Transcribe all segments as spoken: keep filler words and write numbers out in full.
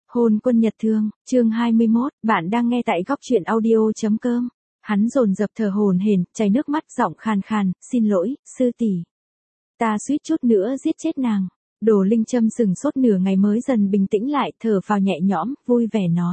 Hôn quân nhật thương, chương hai mươi mốt, bạn đang nghe tại góc truyện audio.com. Hắn dồn dập thở hổn hển, chảy nước mắt, giọng khàn khàn, xin lỗi, sư tỷ. Ta suýt chút nữa giết chết nàng. Đồ Linh Trâm sừng sốt nửa ngày mới dần bình tĩnh lại, thở vào nhẹ nhõm, vui vẻ nói.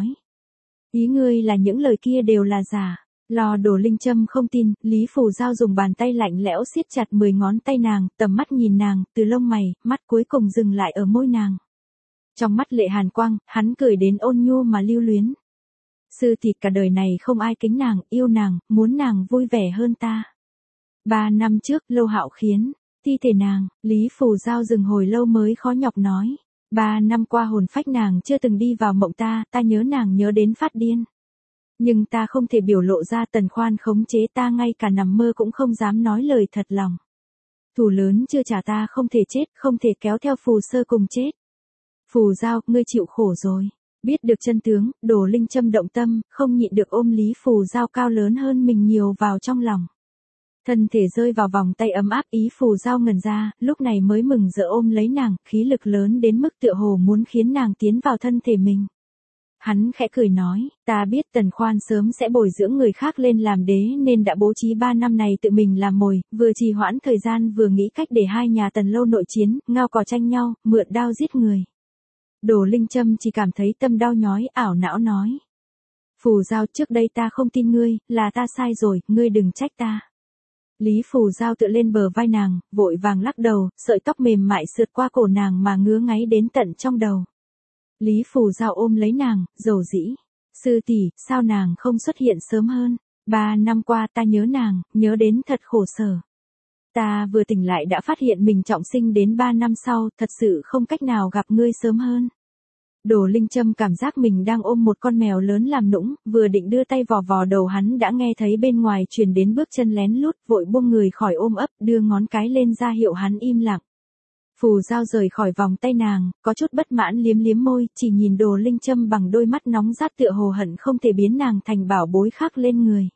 Ý ngươi là những lời kia đều là giả. Lo Đồ Linh Trâm không tin, Lý Phù Giao dùng bàn tay lạnh lẽo siết chặt mười ngón tay nàng, tầm mắt nhìn nàng, từ lông mày, mắt cuối cùng dừng lại ở môi nàng. Trong mắt lệ hàn quang, hắn cười đến ôn nhu mà lưu luyến. Sư tỷ, cả đời này không ai kính nàng, yêu nàng, muốn nàng vui vẻ hơn ta. Ba năm trước, Lâu Hạo khiến, thi thể nàng, Lý Phù Giao dừng hồi lâu mới khó nhọc nói. Ba năm qua hồn phách nàng chưa từng đi vào mộng ta, ta nhớ nàng nhớ đến phát điên. Nhưng ta không thể biểu lộ ra, Tần Khoan khống chế ta, ngay cả nằm mơ cũng không dám nói lời thật lòng. Thù lớn chưa trả, ta không thể chết, không thể kéo theo Phù Sơ cùng chết. Phù Giao, ngươi chịu khổ rồi. Biết được chân tướng, Đồ Linh Trâm động tâm, không nhịn được ôm Lý Phù Giao cao lớn hơn mình nhiều vào trong lòng. Thân thể rơi vào vòng tay ấm áp, ý Phù Giao ngẩn ra, lúc này mới mừng rỡ ôm lấy nàng, khí lực lớn đến mức tựa hồ muốn khiến nàng tiến vào thân thể mình. Hắn khẽ cười nói, ta biết Tần Khoan sớm sẽ bồi dưỡng người khác lên làm đế nên đã bố trí ba năm này tự mình làm mồi, vừa trì hoãn thời gian vừa nghĩ cách để hai nhà Tần Lâu nội chiến, ngao cò tranh nhau, mượn đao giết người. Đồ Linh Trâm chỉ cảm thấy tâm đau nhói, ảo não nói. Phù Giao, trước đây ta không tin ngươi, là ta sai rồi, ngươi đừng trách ta. Lý Phù Giao tựa lên bờ vai nàng, vội vàng lắc đầu, sợi tóc mềm mại sượt qua cổ nàng mà ngứa ngáy đến tận trong đầu. Lý Phù Giao ôm lấy nàng, dầu dĩ. Sư tỷ, sao nàng không xuất hiện sớm hơn? Ba năm qua ta nhớ nàng, nhớ đến thật khổ sở. Ta vừa tỉnh lại đã phát hiện mình trọng sinh đến ba năm sau, thật sự không cách nào gặp ngươi sớm hơn. Đồ Linh Trâm cảm giác mình đang ôm một con mèo lớn làm nũng, vừa định đưa tay vò vò đầu hắn đã nghe thấy bên ngoài truyền đến bước chân lén lút, vội buông người khỏi ôm ấp, đưa ngón cái lên ra hiệu hắn im lặng. Phù Giao rời khỏi vòng tay nàng, có chút bất mãn liếm liếm môi, chỉ nhìn Đồ Linh Trâm bằng đôi mắt nóng rát tựa hồ hận không thể biến nàng thành bảo bối khác lên người.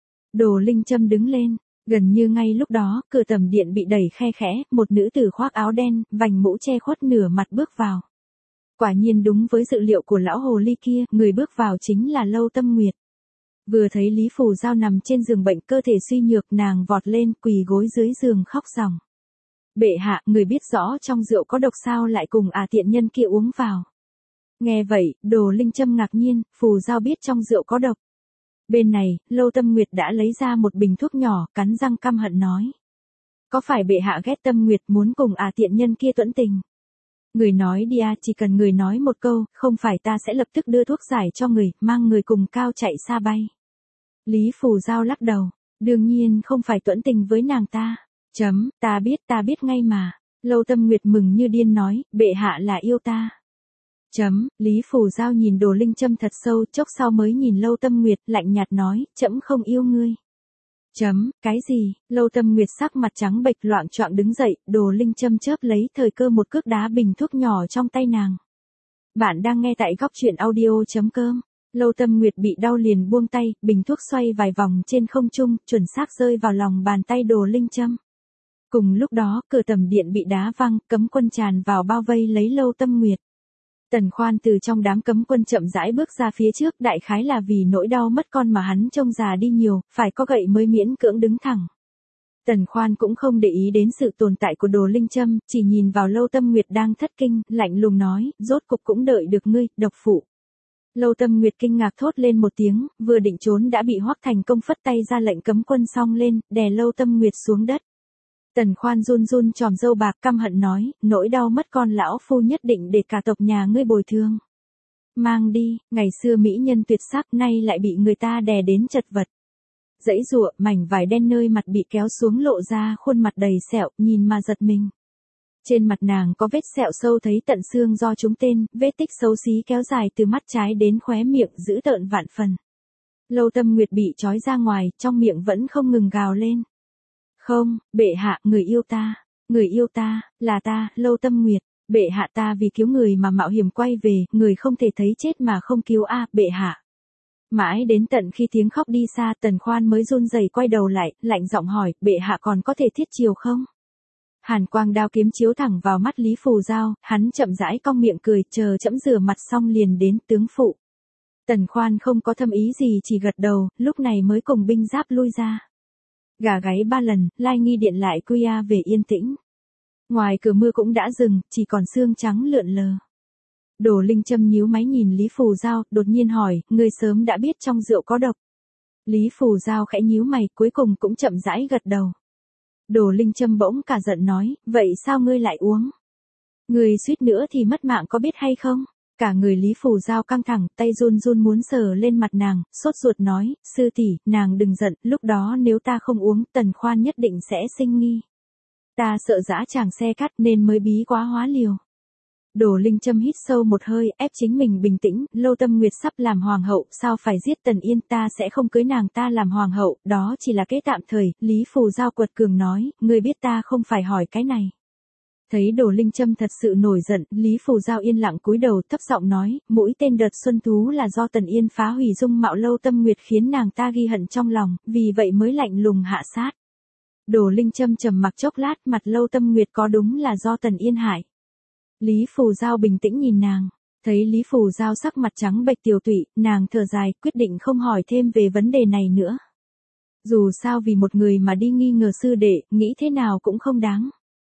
Đồ Linh Trâm đứng lên. Gần như ngay lúc đó, cửa tầm điện bị đẩy khe khẽ, một nữ tử khoác áo đen, vành mũ che khuất nửa mặt bước vào. Quả nhiên đúng với dự liệu của lão hồ ly kia, người bước vào chính là Lâu Tâm Nguyệt. Vừa thấy Lý Phù Giao nằm trên giường bệnh, cơ thể suy nhược, nàng vọt lên, quỳ gối dưới giường khóc ròng. Bệ hạ, người biết rõ trong rượu có độc sao lại cùng à tiện nhân kia uống vào. Nghe vậy, Đồ Linh Trâm ngạc nhiên, Phù Giao biết trong rượu có độc. Bên này, Lâu Tâm Nguyệt đã lấy ra một bình thuốc nhỏ, cắn răng căm hận nói. Có phải bệ hạ ghét Tâm Nguyệt muốn cùng à tiện nhân kia tuẫn tình? Người nói đi à, chỉ cần người nói một câu, không phải ta sẽ lập tức đưa thuốc giải cho người, mang người cùng cao chạy xa bay. Lý Phù Giao lắc đầu, đương nhiên không phải tuẫn tình với nàng ta. Chấm, ta biết, ta biết ngay mà. Lâu Tâm Nguyệt mừng như điên nói, bệ hạ là yêu ta. Chấm, Lý Phù Giao nhìn Đồ Linh Trâm thật sâu, chốc sau mới nhìn Lâu Tâm Nguyệt, lạnh nhạt nói, trẫm không yêu ngươi. Chấm, cái gì? Lâu Tâm Nguyệt sắc mặt trắng bệch loạng choạng đứng dậy, Đồ Linh Trâm chớp lấy thời cơ một cước đá bình thuốc nhỏ trong tay nàng. Bạn đang nghe tại góc truyện audio.com. Lâu Tâm Nguyệt bị đau liền buông tay, bình thuốc xoay vài vòng trên không trung, chuẩn xác rơi vào lòng bàn tay Đồ Linh Trâm. Cùng lúc đó, cửa tầm điện bị đá văng, cấm quân tràn vào bao vây lấy Lâu Tâm Nguyệt. Tần Khoan từ trong đám cấm quân chậm rãi bước ra phía trước, đại khái là vì nỗi đau mất con mà hắn trông già đi nhiều, phải có gậy mới miễn cưỡng đứng thẳng. Tần Khoan cũng không để ý đến sự tồn tại của Đồ Linh Trâm, chỉ nhìn vào Lâu Tâm Nguyệt đang thất kinh, lạnh lùng nói, rốt cục cũng đợi được ngươi, độc phụ. Lâu Tâm Nguyệt kinh ngạc thốt lên một tiếng, vừa định trốn đã bị Hoắc Thành Công phất tay ra lệnh cấm quân xông lên, đè Lâu Tâm Nguyệt xuống đất. Tần Khoan run run tròm râu bạc căm hận nói, nỗi đau mất con lão phu nhất định để cả tộc nhà ngươi bồi thường. Mang đi, ngày xưa mỹ nhân tuyệt sắc nay lại bị người ta đè đến chật vật. Dãy giụa, mảnh vải đen nơi mặt bị kéo xuống lộ ra khuôn mặt đầy sẹo, nhìn mà giật mình. Trên mặt nàng có vết sẹo sâu thấy tận xương do trúng tên, vết tích xấu xí kéo dài từ mắt trái đến khóe miệng dữ tợn vạn phần. Lâu Tâm Nguyệt bị trói ra ngoài, trong miệng vẫn không ngừng gào lên. Không, bệ hạ, người yêu ta, người yêu ta, là ta, Lâu Tâm Nguyệt, bệ hạ ta vì cứu người mà mạo hiểm quay về, người không thể thấy chết mà không cứu a, bệ hạ. Mãi đến tận khi tiếng khóc đi xa, Tần Khoan mới run rẩy quay đầu lại, lạnh giọng hỏi, bệ hạ còn có thể thiết chiều không? Hàn quang đao kiếm chiếu thẳng vào mắt Lý Phù Giao, hắn chậm rãi cong miệng cười, chờ trẫm rửa mặt xong liền đến tướng phụ. Tần Khoan không có thâm ý gì chỉ gật đầu, lúc này mới cùng binh giáp lui ra. Gà gáy ba lần, Lai Nghi điện lại quy a về yên tĩnh. Ngoài cửa mưa cũng đã dừng, chỉ còn sương trắng lượn lờ. Đồ Linh Châm nhíu máy nhìn Lý Phù Giao, đột nhiên hỏi, ngươi sớm đã biết trong rượu có độc. Lý Phù Giao khẽ nhíu mày, cuối cùng cũng chậm rãi gật đầu. Đồ Linh Châm bỗng cả giận nói, vậy sao ngươi lại uống? Ngươi suýt nữa thì mất mạng có biết hay không? Cả người Lý Phù Giao căng thẳng, tay run run muốn sờ lên mặt nàng, sốt ruột nói, sư tỷ, nàng đừng giận, lúc đó nếu ta không uống, Tần Khoan nhất định sẽ sinh nghi. Ta sợ dã tràng xe cắt nên mới bí quá hóa liều. Đồ Linh Châm hít sâu một hơi, ép chính mình bình tĩnh, Lâu Tâm Nguyệt sắp làm hoàng hậu, sao phải giết Tần Yên, ta sẽ không cưới nàng ta làm hoàng hậu, đó chỉ là kế tạm thời. Lý Phù Giao quật cường nói, ngươi biết ta không phải hỏi cái này. Thấy Đồ Linh Châm thật sự nổi giận, Lý Phù Giao yên lặng cúi đầu thấp giọng nói, mũi tên đợt xuân thú là do Tần Yên phá hủy dung mạo Lâu Tâm Nguyệt khiến nàng ta ghi hận trong lòng, vì vậy mới lạnh lùng hạ sát. Đồ Linh Châm trầm mặc chốc lát, mặt Lâu Tâm Nguyệt có đúng là do Tần Yên hại. Lý Phù Giao bình tĩnh nhìn nàng, thấy Lý Phù Giao sắc mặt trắng bệch tiều tụy, nàng thở dài, quyết định không hỏi thêm về vấn đề này nữa. Dù sao vì một người mà đi nghi ngờ sư đệ, nghĩ thế nào cũng không đáng.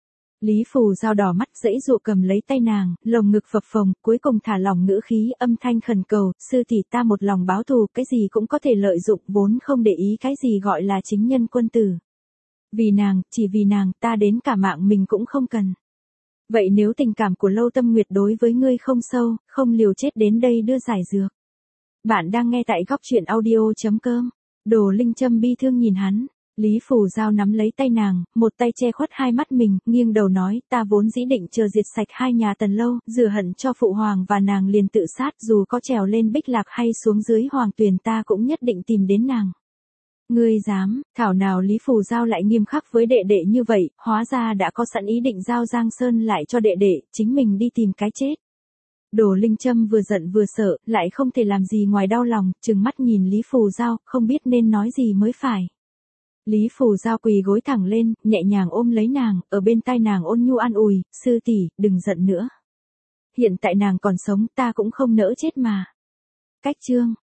Lý Phù Giao đỏ mắt dãy dụa cầm lấy tay nàng, lồng ngực phập phồng, cuối cùng thả lỏng ngữ khí, âm thanh khẩn cầu, sư tỷ ta một lòng báo thù, cái gì cũng có thể lợi dụng, vốn không để ý cái gì gọi là chính nhân quân tử. Vì nàng, chỉ vì nàng, ta đến cả mạng mình cũng không cần. Vậy nếu tình cảm của Lâu Tâm Nguyệt đối với ngươi không sâu, không liều chết đến đây đưa giải dược. Bạn đang nghe tại góc truyện audio chấm com. Đồ Linh Châm bi thương nhìn hắn. Lý Phù Giao nắm lấy tay nàng, một tay che khuất hai mắt mình, nghiêng đầu nói, ta vốn dĩ định chờ diệt sạch hai nhà Tần Lâu, rửa hận cho phụ hoàng và nàng liền tự sát, dù có trèo lên Bích Lạc hay xuống dưới Hoàng Tuyền ta cũng nhất định tìm đến nàng. Ngươi dám, thảo nào Lý Phù Giao lại nghiêm khắc với đệ đệ như vậy, hóa ra đã có sẵn ý định giao Giang Sơn lại cho đệ đệ, chính mình đi tìm cái chết. Đồ Linh Châm vừa giận vừa sợ, lại không thể làm gì ngoài đau lòng, trừng mắt nhìn Lý Phù Giao, không biết nên nói gì mới phải. Lý Phù Giao quỳ gối thẳng lên, nhẹ nhàng ôm lấy nàng, ở bên tai nàng ôn nhu an ủi, sư tỷ, đừng giận nữa. Hiện tại nàng còn sống, ta cũng không nỡ chết mà. Cách chương